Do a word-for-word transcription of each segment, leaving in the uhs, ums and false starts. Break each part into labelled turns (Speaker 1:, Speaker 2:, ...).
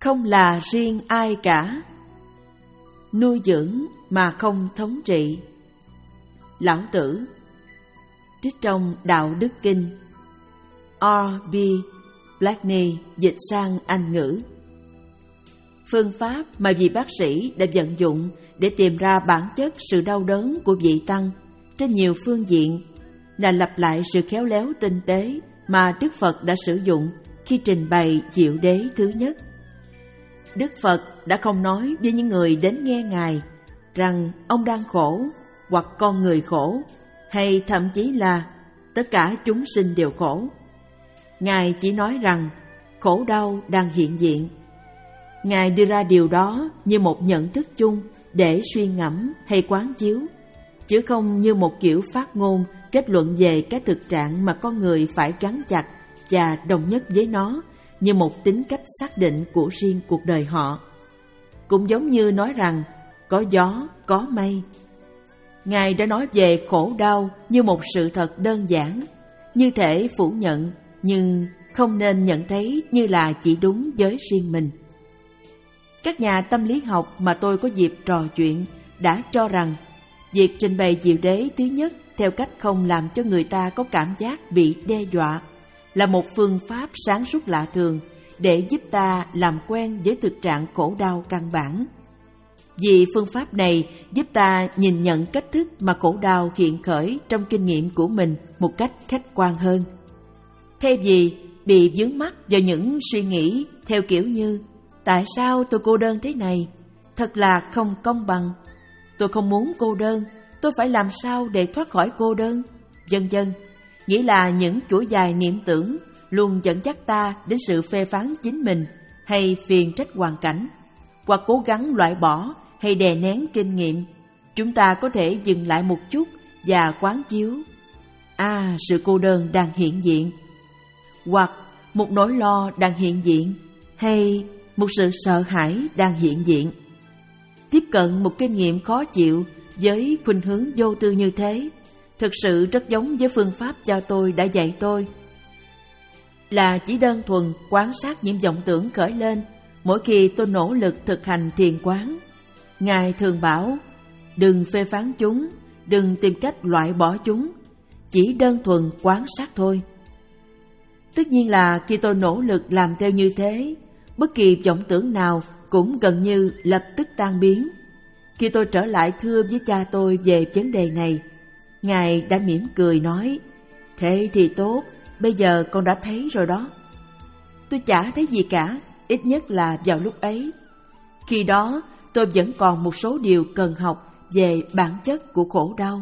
Speaker 1: không là riêng ai cả, nuôi dưỡng mà không thống trị. Lão Tử. Trích trong Đạo Đức Kinh. R B Blackney dịch sang Anh ngữ. Phương pháp mà vị bác sĩ đã vận dụng để tìm ra bản chất sự đau đớn của vị tăng trên nhiều phương diện là lặp lại sự khéo léo tinh tế mà Đức Phật đã sử dụng khi trình bày diệu đế thứ nhất. Đức Phật đã không nói với những người đến nghe Ngài rằng ông đang khổ hoặc con người khổ, hay thậm chí là tất cả chúng sinh đều khổ. Ngài chỉ nói rằng khổ đau đang hiện diện. Ngài đưa ra điều đó như một nhận thức chung để suy ngẫm hay quán chiếu, chứ không như một kiểu phát ngôn kết luận về cái thực trạng mà con người phải gắn chặt và đồng nhất với nó như một tính cách xác định của riêng cuộc đời họ. Cũng giống như nói rằng có gió, có mây. Ngài đã nói về khổ đau như một sự thật đơn giản, như thể phủ nhận, nhưng không nên nhận thấy như là chỉ đúng với riêng mình. Các nhà tâm lý học mà tôi có dịp trò chuyện đã cho rằng việc trình bày diệu đế thứ nhất theo cách không làm cho người ta có cảm giác bị đe dọa là một phương pháp sáng suốt lạ thường để giúp ta làm quen với thực trạng khổ đau căn bản. Vì phương pháp này giúp ta nhìn nhận cách thức mà khổ đau hiện khởi trong kinh nghiệm của mình một cách khách quan hơn, thay vì bị vướng mắc vào những suy nghĩ theo kiểu như tại sao tôi cô đơn thế này, thật là không công bằng, tôi không muốn cô đơn, tôi phải làm sao để thoát khỏi cô đơn, vân vân. Nghĩa là những chuỗi dài niệm tưởng luôn dẫn dắt ta đến sự phê phán chính mình hay phiền trách hoàn cảnh, hoặc cố gắng loại bỏ hay đè nén kinh nghiệm. Chúng ta có thể dừng lại một chút và quán chiếu: À, sự cô đơn đang hiện diện, hoặc một nỗi lo đang hiện diện, hay một sự sợ hãi đang hiện diện. Tiếp cận một kinh nghiệm khó chịu với khuynh hướng vô tư như thế thực sự rất giống với phương pháp cha tôi đã dạy tôi, là chỉ đơn thuần quan sát những vọng tưởng khởi lên mỗi khi tôi nỗ lực thực hành thiền quán. Ngài thường bảo, đừng phê phán chúng, đừng tìm cách loại bỏ chúng, chỉ đơn thuần quan sát thôi. Tất nhiên là khi tôi nỗ lực làm theo như thế, bất kỳ vọng tưởng nào cũng gần như lập tức tan biến. Khi tôi trở lại thưa với cha tôi về vấn đề này, Ngài đã mỉm cười nói, thế thì tốt, bây giờ con đã thấy rồi đó. Tôi chả thấy gì cả, ít nhất là vào lúc ấy. Khi đó, tôi vẫn còn một số điều cần học về bản chất của khổ đau.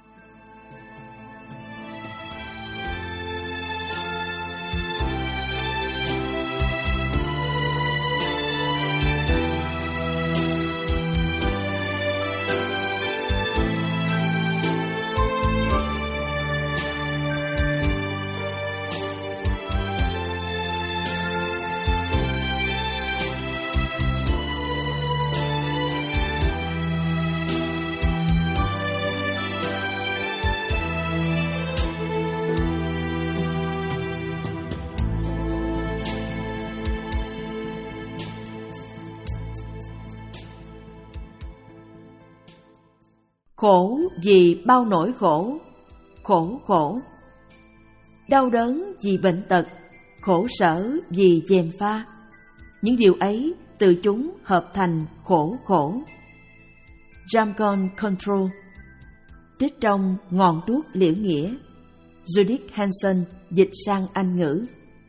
Speaker 1: Khổ vì bao nỗi khổ, khổ khổ. Đau đớn vì bệnh tật, khổ sở vì gièm pha. Những điều ấy từ chúng hợp thành khổ khổ. Jamgon Control. Trích trong Ngọn đuốc liễu nghĩa. Judith Hanson dịch sang Anh ngữ.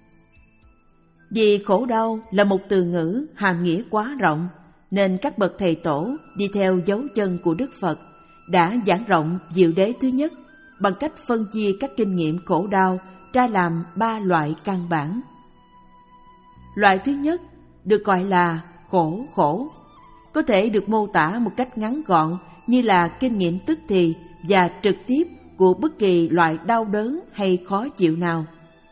Speaker 1: Vì khổ đau là một từ ngữ hàm nghĩa quá rộng, nên các bậc thầy tổ đi theo dấu chân của Đức Phật đã giảng rộng diệu đế thứ nhất bằng cách phân chia các kinh nghiệm khổ đau ra làm ba loại căn bản. Loại thứ nhất được gọi là khổ khổ, có thể được mô tả một cách ngắn gọn như là kinh nghiệm tức thì và trực tiếp của bất kỳ loại đau đớn hay khó chịu nào.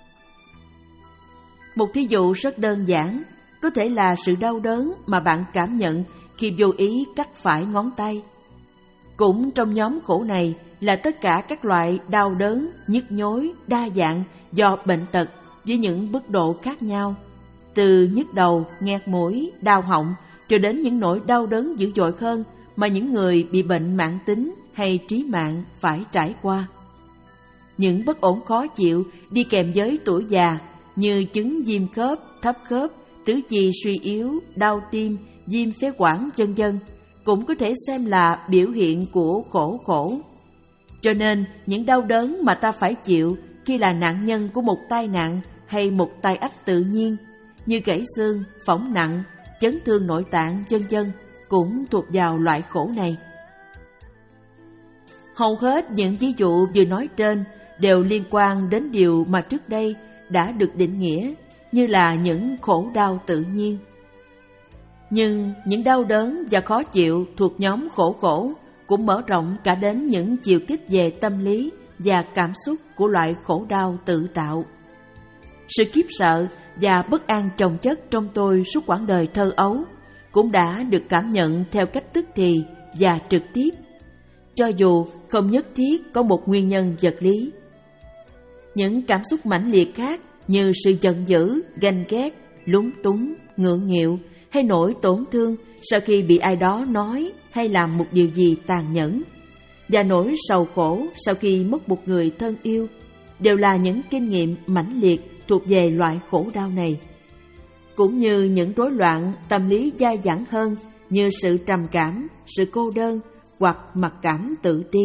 Speaker 1: Một thí dụ rất đơn giản có thể là sự đau đớn mà bạn cảm nhận khi vô ý cắt phải ngón tay. Cũng trong nhóm khổ này là tất cả các loại đau đớn, nhức nhối, đa dạng do bệnh tật với những mức độ khác nhau, từ nhức đầu, nghẹt mũi, đau họng, cho đến những nỗi đau đớn dữ dội hơn mà những người bị bệnh mãn tính hay trí mạng phải trải qua. Những bất ổn khó chịu đi kèm với tuổi già như chứng viêm khớp, thấp khớp, tứ chi suy yếu, đau tim, viêm phế quản, vân vân cũng có thể xem là biểu hiện của khổ khổ. Cho nên những đau đớn mà ta phải chịu khi là nạn nhân của một tai nạn hay một tai ách tự nhiên như gãy xương, phỏng nặng, chấn thương nội tạng, vân vân cũng thuộc vào loại khổ này. Hầu hết những ví dụ vừa nói trên đều liên quan đến điều mà trước đây đã được định nghĩa như là những khổ đau tự nhiên. Nhưng những đau đớn và khó chịu thuộc nhóm khổ khổ cũng mở rộng cả đến những chiều kích về tâm lý và cảm xúc của loại khổ đau tự tạo. Sự khiếp sợ và bất an chồng chất trong tôi suốt quãng đời thơ ấu cũng đã được cảm nhận theo cách tức thì và trực tiếp, cho dù không nhất thiết có một nguyên nhân vật lý. Những cảm xúc mãnh liệt khác như sự giận dữ, ganh ghét, lúng túng, ngượng nghịu hay nỗi tổn thương sau khi bị ai đó nói hay làm một điều gì tàn nhẫn, và nỗi sầu khổ sau khi mất một người thân yêu đều là những kinh nghiệm mãnh liệt thuộc về loại khổ đau này, cũng như những rối loạn tâm lý dai dẳng hơn như sự trầm cảm, sự cô đơn hoặc mặc cảm tự ti.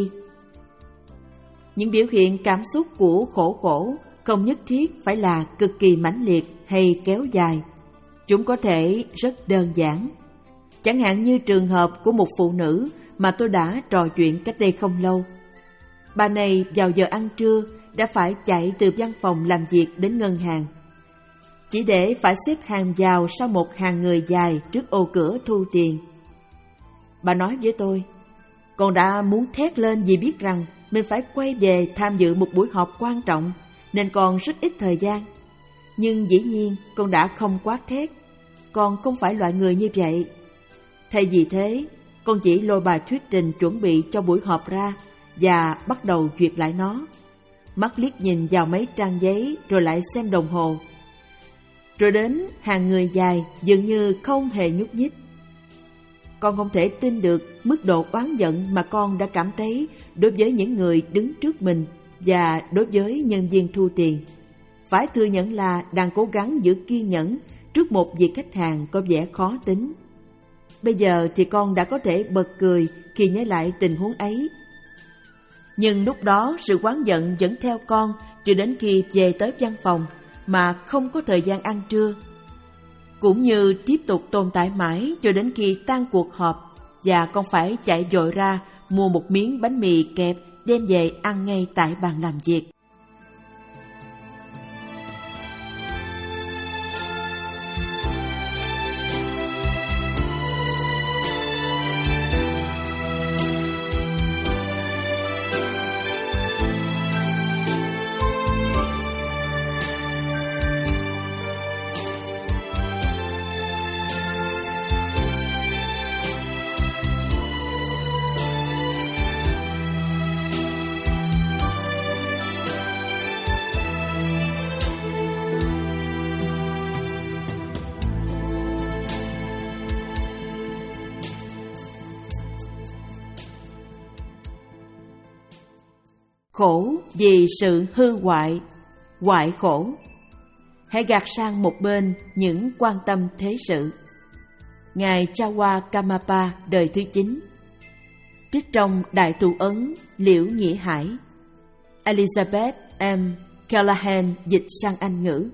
Speaker 1: Những biểu hiện cảm xúc của khổ khổ không nhất thiết phải là cực kỳ mãnh liệt hay kéo dài. Chúng có thể rất đơn giản. Chẳng hạn như trường hợp của một phụ nữ mà tôi đã trò chuyện cách đây không lâu. Bà này vào giờ ăn trưa đã phải chạy từ văn phòng làm việc đến ngân hàng, chỉ để phải xếp hàng vào sau một hàng người dài trước ô cửa thu tiền. Bà nói với tôi, con đã muốn thét lên vì biết rằng mình phải quay về tham dự một buổi họp quan trọng nên còn rất ít thời gian. Nhưng dĩ nhiên con đã không quát thét, con không phải loại người như vậy. Thay vì thế, con chỉ lôi bài thuyết trình chuẩn bị cho buổi họp ra và bắt đầu duyệt lại nó. Mắt liếc nhìn vào mấy trang giấy rồi lại xem đồng hồ. Rồi đến hàng người dài dường như không hề nhúc nhích. Con không thể tin được mức độ oán giận mà con đã cảm thấy đối với những người đứng trước mình và đối với nhân viên thu tiền. Phải thừa nhận là đang cố gắng giữ kiên nhẫn trước một vị khách hàng có vẻ khó tính. Bây giờ thì con đã có thể bật cười khi nhớ lại tình huống ấy. Nhưng lúc đó sự oán giận vẫn theo con cho đến khi về tới văn phòng mà không có thời gian ăn trưa, cũng như tiếp tục tồn tại mãi cho đến khi tan cuộc họp và con phải chạy vội ra mua một miếng bánh mì kẹp đem về ăn ngay tại bàn làm việc. Khổ vì sự hư hoại, hoại khổ. Hãy gạt sang một bên những quan tâm thế sự. Ngài Chawa Kamapa đời thứ chín. Trích trong Đại Tù Ấn Liễu Nghĩa Hải. Elizabeth M. Callahan dịch sang Anh ngữ.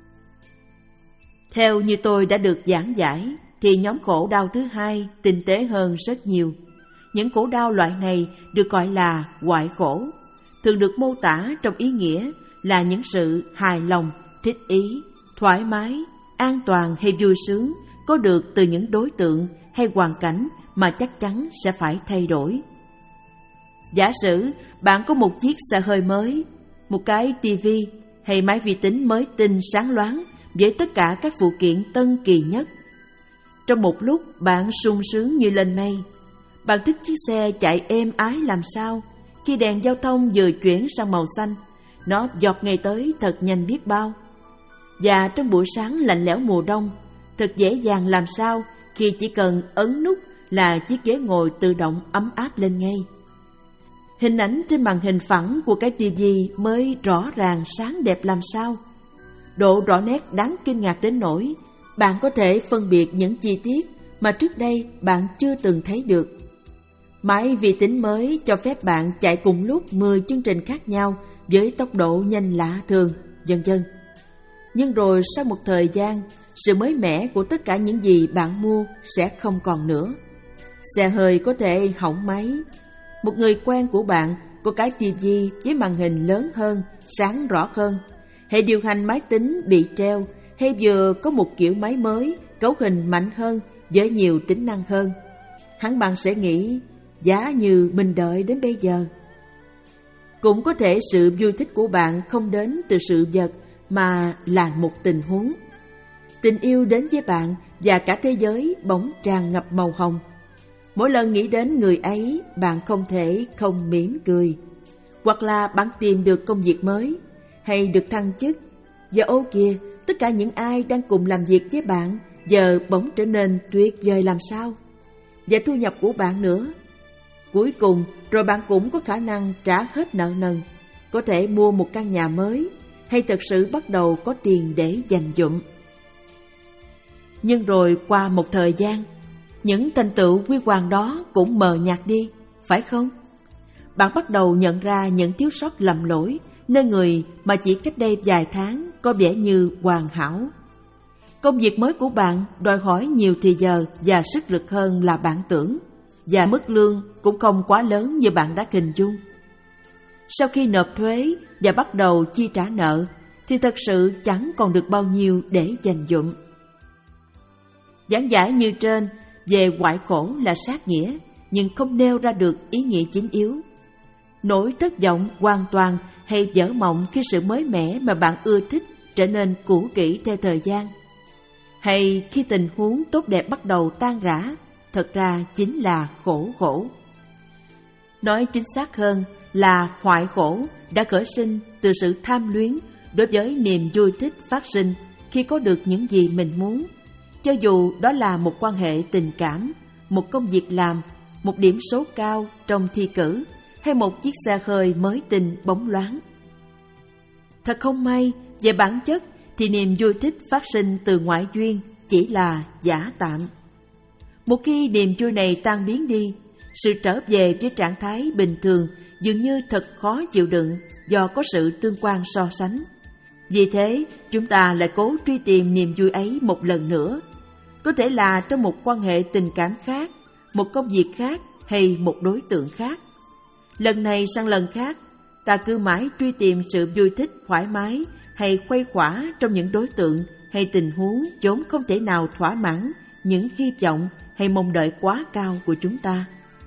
Speaker 1: Theo như tôi đã được giảng giải, thì nhóm khổ đau thứ hai tinh tế hơn rất nhiều. Những khổ đau loại này được gọi là hoại khổ, thường được mô tả trong ý nghĩa là những sự hài lòng, thích ý, thoải mái, an toàn hay vui sướng có được từ những đối tượng hay hoàn cảnh mà chắc chắn sẽ phải thay đổi. Giả sử bạn có một chiếc xe hơi mới, một cái tivi hay máy vi tính mới tinh sáng loáng với tất cả các phụ kiện tân kỳ nhất. Trong một lúc bạn sung sướng như lên mây. Bạn thích chiếc xe chạy êm ái làm sao. Khi đèn giao thông vừa chuyển sang màu xanh, nó giọt ngay tới thật nhanh biết bao. Và trong buổi sáng lạnh lẽo mùa đông, thật dễ dàng làm sao khi chỉ cần ấn nút là chiếc ghế ngồi tự động ấm áp lên ngay. Hình ảnh trên màn hình phẳng của cái tivi mới rõ ràng sáng đẹp làm sao. Độ rõ nét đáng kinh ngạc đến nỗi bạn có thể phân biệt những chi tiết mà trước đây bạn chưa từng thấy được. Máy vi tính mới cho phép bạn chạy cùng lúc mười chương trình khác nhau với tốc độ nhanh lạ thường, vân vân. Nhưng rồi sau một thời gian, sự mới mẻ của tất cả những gì bạn mua sẽ không còn nữa. Xe hơi có thể hỏng máy. Một người quen của bạn có cái tivi với màn hình lớn hơn, sáng rõ hơn. Hệ điều hành máy tính bị treo, hay vừa có một kiểu máy mới, cấu hình mạnh hơn với nhiều tính năng hơn. Hẳn bạn sẽ nghĩ giá như mình đợi đến bây giờ. Cũng có thể sự vui thích của bạn không đến từ sự vật mà là một tình huống. Tình yêu đến với bạn và cả thế giới bỗng tràn ngập màu hồng. Mỗi lần nghĩ đến người ấy, bạn không thể không mỉm cười. Hoặc là bạn tìm được công việc mới, hay được thăng chức. Và ô kìa, tất cả những ai đang cùng làm việc với bạn giờ bỗng trở nên tuyệt vời làm sao. Và thu nhập của bạn nữa. Cuối cùng, rồi bạn cũng có khả năng trả hết nợ nần, có thể mua một căn nhà mới, hay thực sự bắt đầu có tiền để dành dụm. Nhưng rồi qua một thời gian, những thành tựu huy hoàng đó cũng mờ nhạt đi, phải không? Bạn bắt đầu nhận ra những thiếu sót lầm lỗi nơi người mà chỉ cách đây vài tháng có vẻ như hoàn hảo. Công việc mới của bạn đòi hỏi nhiều thời giờ và sức lực hơn là bạn tưởng, và mức lương cũng không quá lớn như bạn đã hình dung. Sau khi nộp thuế và bắt đầu chi trả nợ, thì thật sự chẳng còn được bao nhiêu để dành dụm. Giảng giải như trên về hoại khổ là sát nghĩa, nhưng không nêu ra được ý nghĩa chính yếu. Nỗi thất vọng hoàn toàn hay vỡ mộng khi sự mới mẻ mà bạn ưa thích trở nên cũ kỹ theo thời gian, hay khi tình huống tốt đẹp bắt đầu tan rã, thật ra chính là khổ khổ. Nói chính xác hơn là hoại khổ đã khởi sinh từ sự tham luyến đối với niềm vui thích phát sinh khi có được những gì mình muốn, cho dù đó là một quan hệ tình cảm, một công việc làm, một điểm số cao trong thi cử, hay một chiếc xe hơi mới tinh bóng loáng. Thật không may, về bản chất thì niềm vui thích phát sinh từ ngoại duyên chỉ là giả tạm. Một khi niềm vui này tan biến đi, sự trở về với trạng thái bình thường dường như thật khó chịu đựng do có sự tương quan so sánh. Vì thế, chúng ta lại cố truy tìm niềm vui ấy một lần nữa. Có thể là trong một quan hệ tình cảm khác, một công việc khác hay một đối tượng khác. Lần này sang lần khác, ta cứ mãi truy tìm sự vui thích thoải mái hay khuây khỏa trong những đối tượng hay tình huống vốn không thể nào thỏa mãn những hy vọng hay mong đợi quá cao của chúng ta.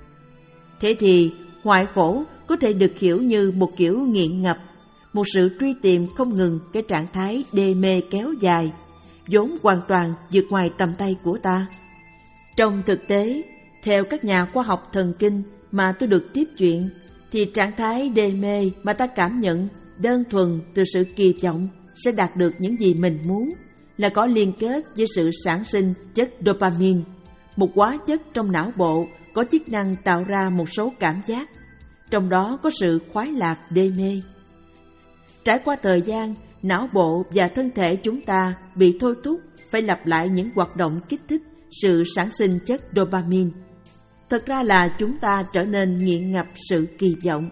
Speaker 1: Thế thì, hoại khổ có thể được hiểu như một kiểu nghiện ngập, một sự truy tìm không ngừng cái trạng thái đê mê kéo dài, vốn hoàn toàn vượt ngoài tầm tay của ta. Trong thực tế, theo các nhà khoa học thần kinh mà tôi được tiếp chuyện, thì trạng thái đê mê mà ta cảm nhận đơn thuần từ sự kỳ vọng sẽ đạt được những gì mình muốn là có liên kết với sự sản sinh chất dopamine, một hóa chất trong não bộ có chức năng tạo ra một số cảm giác, trong đó có sự khoái lạc đê mê. Trải qua thời gian, não bộ và thân thể chúng ta bị thôi thúc phải lặp lại những hoạt động kích thích sự sản sinh chất dopamine. Thật ra là chúng ta trở nên nghiện ngập sự kỳ vọng.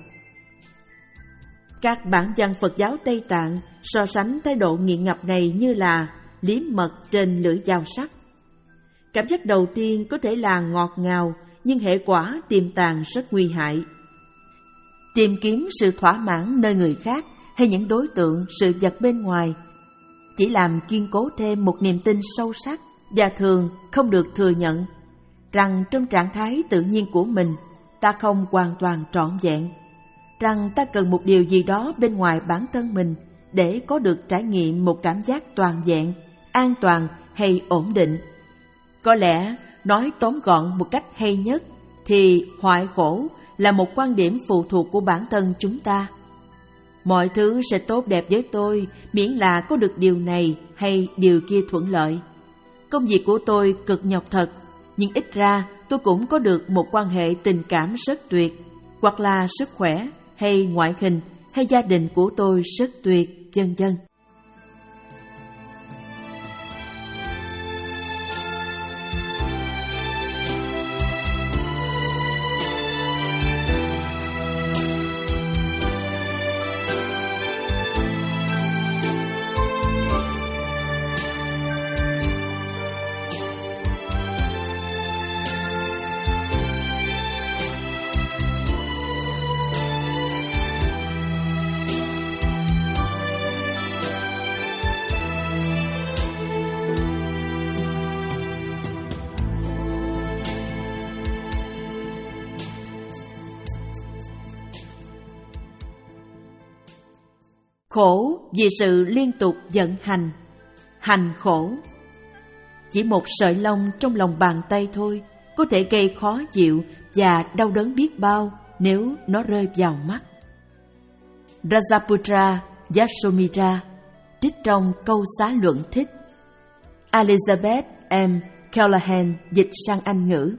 Speaker 1: Các bản văn Phật giáo Tây Tạng so sánh thái độ nghiện ngập này như là liếm mật trên lưỡi dao sắc. Cảm giác đầu tiên có thể là ngọt ngào, nhưng hệ quả tiềm tàng rất nguy hại. Tìm kiếm sự thỏa mãn nơi người khác hay những đối tượng, sự vật bên ngoài chỉ làm kiên cố thêm một niềm tin sâu sắc và thường không được thừa nhận rằng trong trạng thái tự nhiên của mình ta không hoàn toàn trọn vẹn, rằng ta cần một điều gì đó bên ngoài bản thân mình để có được trải nghiệm một cảm giác toàn vẹn, an toàn hay ổn định. Có lẽ nói tóm gọn một cách hay nhất thì hoại khổ là một quan điểm phụ thuộc của bản thân chúng ta. Mọi thứ sẽ tốt đẹp với tôi miễn là có được điều này hay điều kia thuận lợi. Công việc của tôi cực nhọc thật, nhưng ít ra tôi cũng có được một quan hệ tình cảm rất tuyệt, hoặc là sức khỏe hay ngoại hình hay gia đình của tôi rất tuyệt, vân vân. Khổ vì sự liên tục vận hành, hành khổ. Chỉ một sợi lông trong lòng bàn tay thôi có thể gây khó chịu và đau đớn biết bao nếu nó rơi vào mắt. Rajaputra Yasomira, trích trong câu xá luận thích. Elizabeth M. Callahan dịch sang Anh ngữ.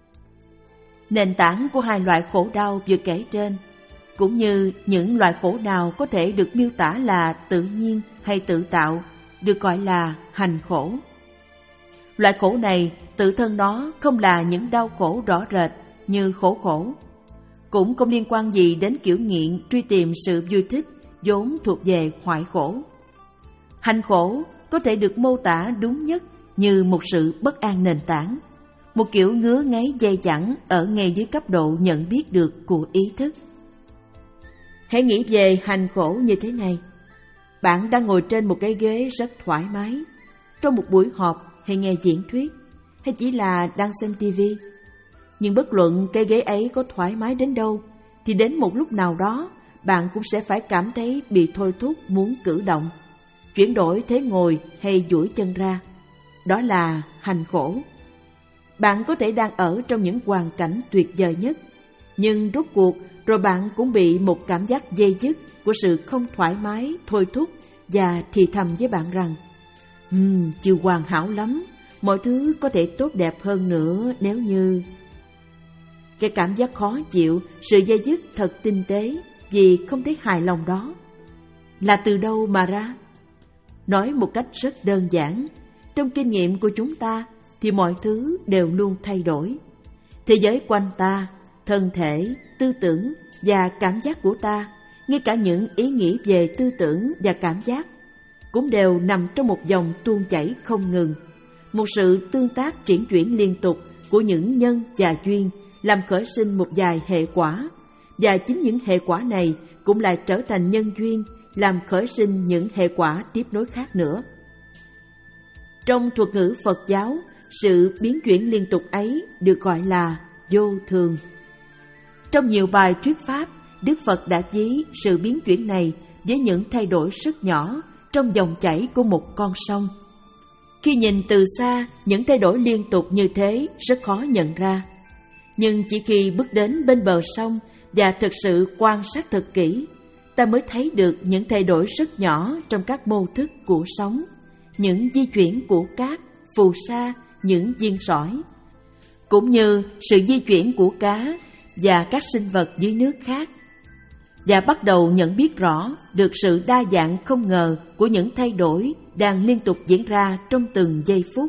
Speaker 1: Nền tảng của hai loại khổ đau vừa kể trên, cũng như những loại khổ nào có thể được miêu tả là tự nhiên hay tự tạo, được gọi là hành khổ. Loại khổ này tự thân nó không là những đau khổ rõ rệt như khổ khổ, cũng không liên quan gì đến kiểu nghiện truy tìm sự vui thích vốn thuộc về hoại khổ. Hành khổ có thể được mô tả đúng nhất như một sự bất an nền tảng, một kiểu ngứa ngáy dai dẳng ở ngay dưới cấp độ nhận biết được của ý thức. Hãy nghĩ về hành khổ như thế này. Bạn đang ngồi trên một cái ghế rất thoải mái, trong một buổi họp hay nghe diễn thuyết, hay chỉ là đang xem tivi. Nhưng bất luận cái ghế ấy có thoải mái đến đâu, thì đến một lúc nào đó, bạn cũng sẽ phải cảm thấy bị thôi thúc muốn cử động, chuyển đổi thế ngồi hay duỗi chân ra. Đó là hành khổ. Bạn có thể đang ở trong những hoàn cảnh tuyệt vời nhất, nhưng rốt cuộc rồi bạn cũng bị một cảm giác dây dứt của sự không thoải mái thôi thúc và thì thầm với bạn rằng um, chưa hoàn hảo lắm, mọi thứ có thể tốt đẹp hơn nữa nếu như... Cái cảm giác khó chịu, sự dây dứt thật tinh tế vì không thấy hài lòng đó là từ đâu mà ra? Nói một cách rất đơn giản, trong kinh nghiệm của chúng ta thì mọi thứ đều luôn thay đổi. Thế giới quanh ta, thân thể, tư tưởng và cảm giác của ta, ngay cả những ý nghĩ về tư tưởng và cảm giác, cũng đều nằm trong một dòng tuôn chảy không ngừng, một sự tương tác chuyển chuyển liên tục của những nhân và duyên làm khởi sinh một vài hệ quả, và chính những hệ quả này cũng lại trở thành nhân duyên làm khởi sinh những hệ quả tiếp nối khác nữa. Trong thuật ngữ Phật giáo, sự biến chuyển liên tục ấy được gọi là vô thường. Trong nhiều bài thuyết pháp, Đức Phật đã ví sự biến chuyển này với những thay đổi rất nhỏ trong dòng chảy của một con sông. Khi nhìn từ xa, những thay đổi liên tục như thế rất khó nhận ra. Nhưng chỉ khi bước đến bên bờ sông và thực sự quan sát thật kỹ, ta mới thấy được những thay đổi rất nhỏ trong các mô thức của sóng, những di chuyển của cát, phù sa, những viên sỏi, cũng như sự di chuyển của cá và các sinh vật dưới nước khác, và bắt đầu nhận biết rõ được sự đa dạng không ngờ của những thay đổi đang liên tục diễn ra trong từng giây phút.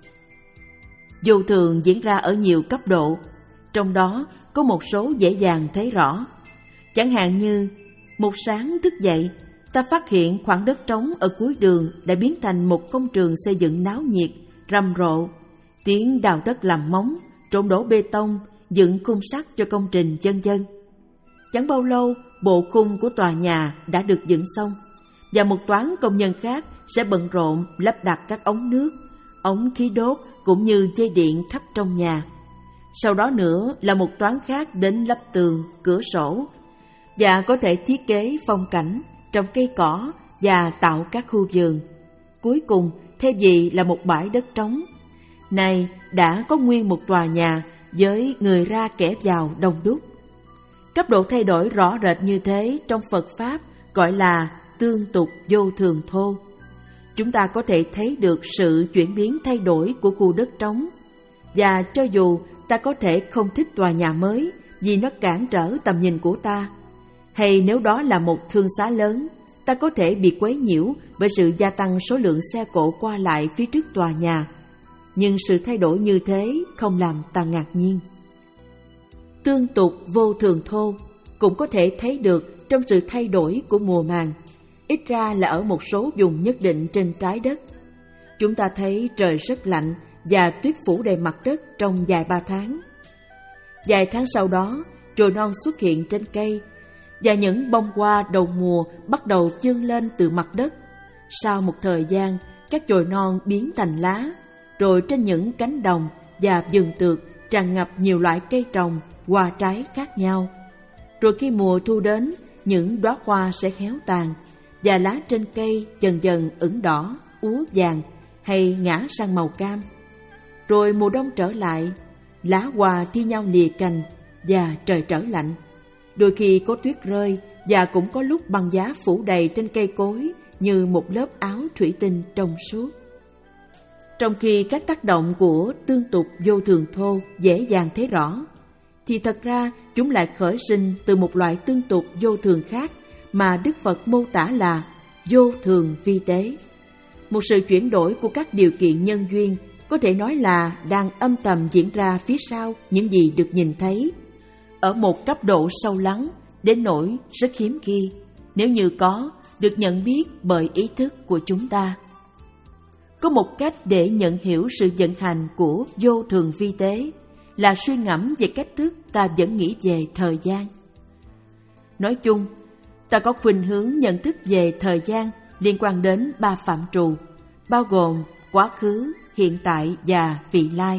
Speaker 1: Vô thường diễn ra ở nhiều cấp độ, trong đó có một số dễ dàng thấy rõ. Chẳng hạn như, một sáng thức dậy, ta phát hiện khoảng đất trống ở cuối đường đã biến thành một công trường xây dựng náo nhiệt, rầm rộ, tiếng đào đất làm móng, trộn đổ bê tông, dựng khung sắt cho công trình vân vân. Chẳng bao lâu, bộ khung của tòa nhà đã được dựng xong, và một toán công nhân khác sẽ bận rộn lắp đặt các ống nước, ống khí đốt cũng như dây điện khắp trong nhà. Sau đó nữa là một toán khác đến lắp tường, cửa sổ, và có thể thiết kế phong cảnh, trồng cây cỏ và tạo các khu vườn. Cuối cùng, thay vì là một bãi đất trống, này đã có nguyên một tòa nhà với người ra kẻ vào đông đúc. Cấp độ thay đổi rõ rệt như thế trong Phật Pháp gọi là tương tục vô thường thô. Chúng ta có thể thấy được sự chuyển biến thay đổi của khu đất trống. Và cho dù ta có thể không thích tòa nhà mới vì nó cản trở tầm nhìn của ta, hay nếu đó là một thương xá lớn, ta có thể bị quấy nhiễu bởi sự gia tăng số lượng xe cộ qua lại phía trước tòa nhà. Nhưng sự thay đổi như thế không làm ta ngạc nhiên. Tương tục vô thường thô cũng có thể thấy được trong sự thay đổi của mùa màng, ít ra là ở một số vùng nhất định trên trái đất. Chúng ta thấy trời rất lạnh và tuyết phủ đầy mặt đất trong vài ba tháng. Vài tháng sau đó, chồi non xuất hiện trên cây, và những bông hoa đầu mùa bắt đầu vươn lên từ mặt đất. Sau một thời gian, các chồi non biến thành lá, rồi trên những cánh đồng và vườn tược tràn ngập nhiều loại cây trồng, hoa trái khác nhau. Rồi khi mùa thu đến, những đóa hoa sẽ héo tàn, và lá trên cây dần dần ửng đỏ, úa vàng hay ngã sang màu cam. Rồi mùa đông trở lại, lá hoa thi nhau lìa cành và trời trở lạnh. Đôi khi có tuyết rơi và cũng có lúc băng giá phủ đầy trên cây cối như một lớp áo thủy tinh trong suốt. Trong khi các tác động của tương tục vô thường thô dễ dàng thấy rõ, thì thật ra chúng lại khởi sinh từ một loại tương tục vô thường khác mà Đức Phật mô tả là vô thường vi tế. Một sự chuyển đổi của các điều kiện nhân duyên có thể nói là đang âm thầm diễn ra phía sau những gì được nhìn thấy, ở một cấp độ sâu lắng đến nỗi rất hiếm khi, nếu như có, được nhận biết bởi ý thức của chúng ta. Có một cách để nhận hiểu sự vận hành của vô thường vi tế là suy ngẫm về cách thức ta vẫn nghĩ về thời gian. Nói chung, ta có khuynh hướng nhận thức về thời gian liên quan đến ba phạm trù, bao gồm quá khứ, hiện tại và vị lai.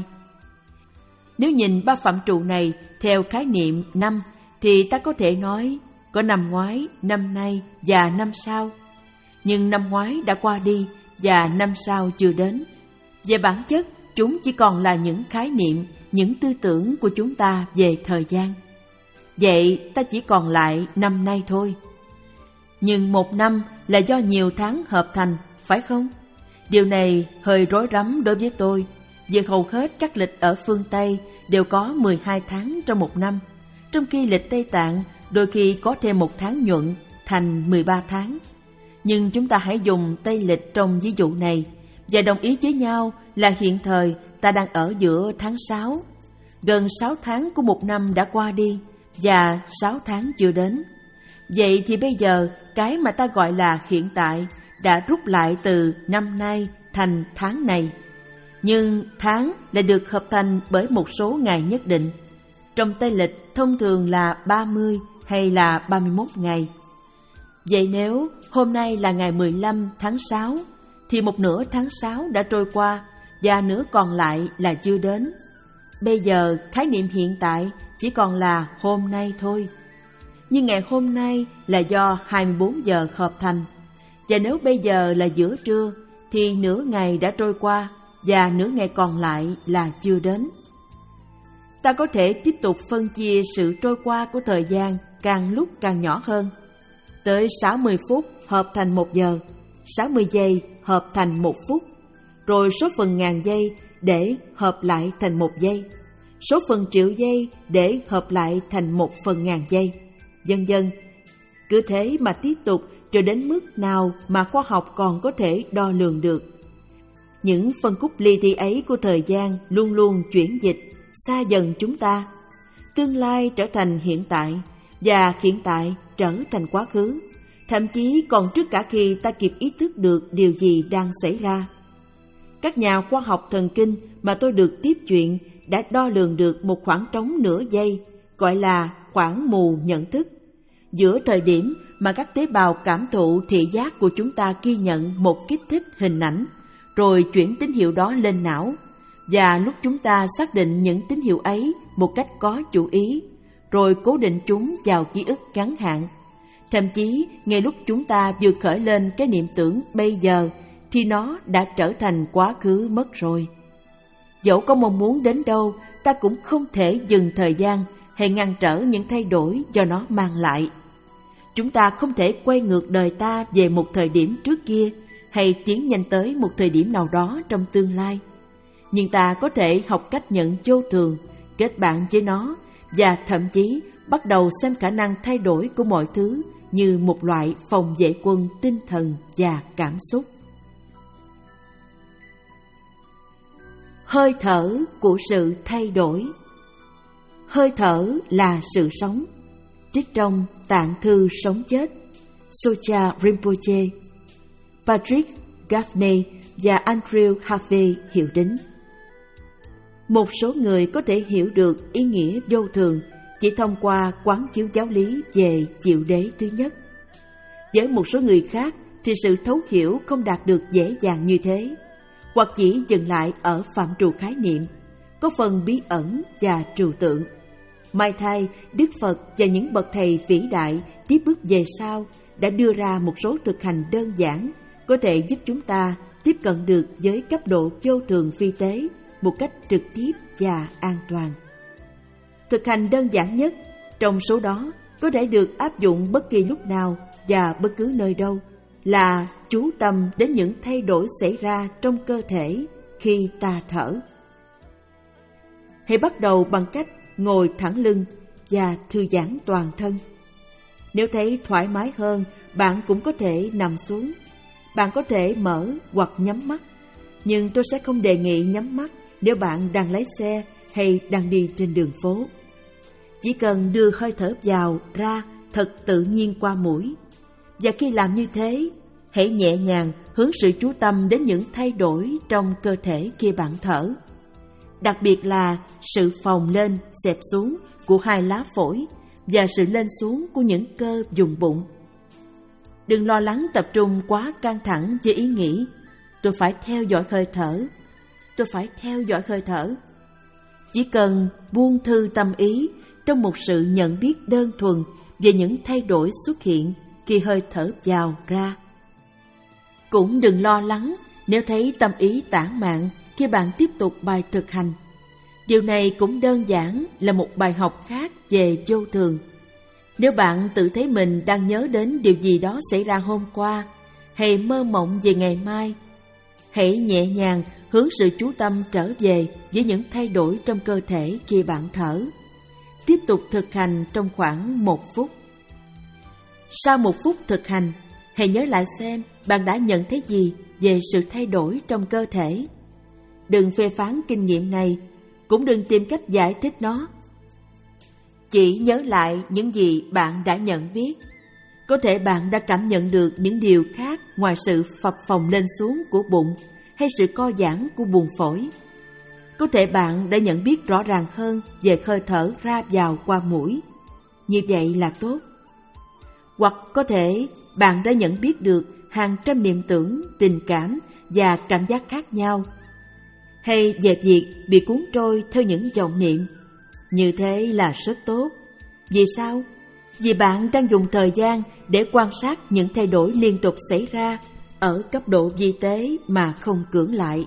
Speaker 1: Nếu nhìn ba phạm trù này theo khái niệm năm, thì ta có thể nói có năm ngoái, năm nay và năm sau. Nhưng năm ngoái đã qua đi và năm sau chưa đến. Về bản chất, chúng chỉ còn là những khái niệm, những tư tưởng của chúng ta về thời gian. Vậy ta chỉ còn lại năm nay thôi. Nhưng một năm là do nhiều tháng hợp thành, phải không? Điều này hơi rối rắm đối với tôi, vì hầu hết các lịch ở phương Tây đều có mười hai tháng trong một năm, trong khi lịch Tây Tạng đôi khi có thêm một tháng nhuận thành mười ba tháng. Nhưng chúng ta hãy dùng Tây lịch trong ví dụ này và đồng ý với nhau là hiện thời ta đang ở giữa tháng sáu. Gần sáu tháng của một năm đã qua đi và sáu tháng chưa đến. Vậy thì bây giờ cái mà ta gọi là hiện tại đã rút lại từ năm nay thành tháng này. Nhưng tháng lại được hợp thành bởi một số ngày nhất định. Trong Tây lịch thông thường là ba mươi hay là ba mươi mốt ngày. Vậy nếu hôm nay là ngày mười lăm tháng sáu, thì một nửa tháng sáu đã trôi qua và nửa còn lại là chưa đến. Bây giờ khái niệm hiện tại chỉ còn là hôm nay thôi. Nhưng ngày hôm nay là do hai mươi bốn giờ hợp thành. Và nếu bây giờ là giữa trưa, thì nửa ngày đã trôi qua và nửa ngày còn lại là chưa đến. Ta có thể tiếp tục phân chia sự trôi qua của thời gian càng lúc càng nhỏ hơn. Tới sáu mươi phút hợp thành một giờ, sáu mươi giây hợp thành một phút, rồi số phần ngàn giây để hợp lại thành một giây, số phần triệu giây để hợp lại thành một phần ngàn giây, vân vân. Cứ thế mà tiếp tục cho đến mức nào mà khoa học còn có thể đo lường được. Những phân khúc li ti ấy của thời gian luôn luôn chuyển dịch, xa dần chúng ta. Tương lai trở thành hiện tại, và hiện tại trở thành quá khứ, thậm chí còn trước cả khi ta kịp ý thức được điều gì đang xảy ra. Các nhà khoa học thần kinh mà tôi được tiếp chuyện đã đo lường được một khoảng trống nửa giây, gọi là khoảng mù nhận thức, giữa thời điểm mà các tế bào cảm thụ thị giác của chúng ta ghi nhận một kích thích hình ảnh, rồi chuyển tín hiệu đó lên não, và lúc chúng ta xác định những tín hiệu ấy một cách có chủ ý, rồi cố định chúng vào ký ức ngắn hạn. Thậm chí, ngay lúc chúng ta vừa khởi lên cái niệm tưởng bây giờ, thì nó đã trở thành quá khứ mất rồi. Dẫu có mong muốn đến đâu, ta cũng không thể dừng thời gian hay ngăn trở những thay đổi do nó mang lại. Chúng ta không thể quay ngược đời ta về một thời điểm trước kia hay tiến nhanh tới một thời điểm nào đó trong tương lai. Nhưng ta có thể học cách nhận vô thường, kết bạn với nó và thậm chí bắt đầu xem khả năng thay đổi của mọi thứ như một loại phòng vệ quân tinh thần và cảm xúc. Hơi thở của sự thay đổi. Hơi thở là sự sống. Trích trong Tạng thư Sống Chết, Socha Rinpoche, Patrick Gaffney và Andrew Harvey hiểu đính. Một số người có thể hiểu được ý nghĩa vô thường chỉ thông qua quán chiếu giáo lý về diệu đế thứ nhất. Với một số người khác thì sự thấu hiểu không đạt được dễ dàng như thế, hoặc chỉ dừng lại ở phạm trù khái niệm, có phần bí ẩn và trừu tượng. May thay, Đức Phật và những bậc thầy vĩ đại tiếp bước về sau đã đưa ra một số thực hành đơn giản có thể giúp chúng ta tiếp cận được với cấp độ vô thường phi tế một cách trực tiếp và an toàn. Thực hành đơn giản nhất trong số đó có thể được áp dụng bất kỳ lúc nào và bất cứ nơi đâu là chú tâm đến những thay đổi xảy ra trong cơ thể khi ta thở. Hãy bắt đầu bằng cách ngồi thẳng lưng và thư giãn toàn thân. Nếu thấy thoải mái hơn, bạn cũng có thể nằm xuống. Bạn có thể mở hoặc nhắm mắt, nhưng tôi sẽ không đề nghị nhắm mắt nếu bạn đang lái xe hay đang đi trên đường phố. Chỉ cần đưa hơi thở vào ra thật tự nhiên qua mũi. Và khi làm như thế, hãy nhẹ nhàng hướng sự chú tâm đến những thay đổi trong cơ thể khi bạn thở. Đặc biệt là sự phồng lên, xẹp xuống của hai lá phổi và sự lên xuống của những cơ vùng bụng. Đừng lo lắng tập trung quá căng thẳng với ý nghĩ tôi phải theo dõi hơi thở, tôi phải theo dõi hơi thở. Chỉ cần buông thư tâm ý trong một sự nhận biết đơn thuần về những thay đổi xuất hiện khi hơi thở vào ra. Cũng đừng lo lắng nếu thấy tâm ý tản mạn khi bạn tiếp tục bài thực hành. Điều này cũng đơn giản là một bài học khác về vô thường. Nếu bạn tự thấy mình đang nhớ đến điều gì đó xảy ra hôm qua, hay mơ mộng về ngày mai, hãy nhẹ nhàng hướng sự chú tâm trở về với những thay đổi trong cơ thể khi bạn thở. Tiếp tục thực hành trong khoảng một phút. Sau một phút thực hành, hãy nhớ lại xem bạn đã nhận thấy gì về sự thay đổi trong cơ thể. Đừng phê phán kinh nghiệm này, cũng đừng tìm cách giải thích nó. Chỉ nhớ lại những gì bạn đã nhận biết. Có thể bạn đã cảm nhận được những điều khác ngoài sự phập phồng lên xuống của bụng hay sự co giãn của buồng phổi. Có thể bạn đã nhận biết rõ ràng hơn về hơi thở ra vào qua mũi. Như vậy là tốt. Hoặc có thể bạn đã nhận biết được hàng trăm niệm tưởng, tình cảm và cảm giác khác nhau, hay về việc bị cuốn trôi theo những vọng niệm. Như thế là rất tốt. Vì sao? Vì bạn đang dùng thời gian để quan sát những thay đổi liên tục xảy ra ở cấp độ vi tế mà không cưỡng lại.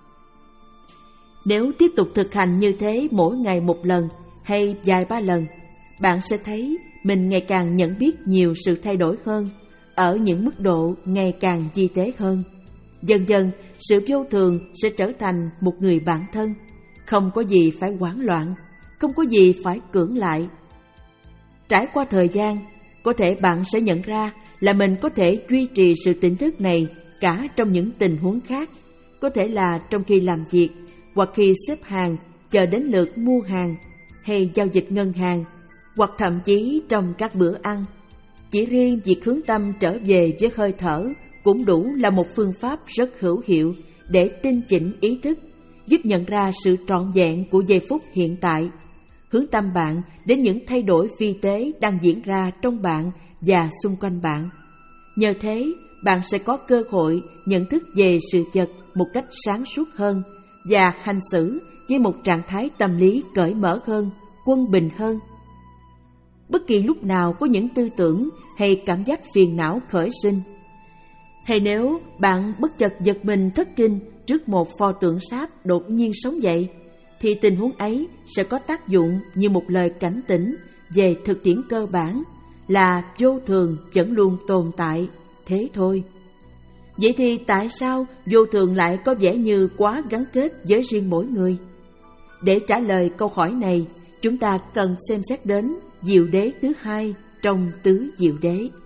Speaker 1: Nếu tiếp tục thực hành như thế mỗi ngày một lần hay vài ba lần, bạn sẽ thấy mình ngày càng nhận biết nhiều sự thay đổi hơn ở những mức độ ngày càng vi tế hơn. Dần dần, sự vô thường sẽ trở thành một người bạn thân. Không có gì phải hoảng loạn, không có gì phải cưỡng lại. Trải qua thời gian, có thể bạn sẽ nhận ra là mình có thể duy trì sự tỉnh thức này cả trong những tình huống khác. Có thể là trong khi làm việc, hoặc khi xếp hàng, chờ đến lượt mua hàng, hay giao dịch ngân hàng, hoặc thậm chí trong các bữa ăn. Chỉ riêng việc hướng tâm trở về với hơi thở cũng đủ là một phương pháp rất hữu hiệu để tinh chỉnh ý thức, giúp nhận ra sự trọn vẹn của giây phút hiện tại. Hướng tâm bạn đến những thay đổi vi tế đang diễn ra trong bạn và xung quanh bạn. Nhờ thế, bạn sẽ có cơ hội nhận thức về sự vật một cách sáng suốt hơn và hành xử với một trạng thái tâm lý cởi mở hơn, quân bình hơn. Bất kỳ lúc nào có những tư tưởng hay cảm giác phiền não khởi sinh, hay nếu bạn bất chợt giật mình thất kinh trước một pho tượng sáp đột nhiên sống dậy, thì tình huống ấy sẽ có tác dụng như một lời cảnh tỉnh về thực tiễn cơ bản là vô thường vẫn luôn tồn tại, thế thôi. Vậy thì tại sao vô thường lại có vẻ như quá gắn kết với riêng mỗi người? Để trả lời câu hỏi này, chúng ta cần xem xét đến diệu đế thứ hai trong tứ diệu đế.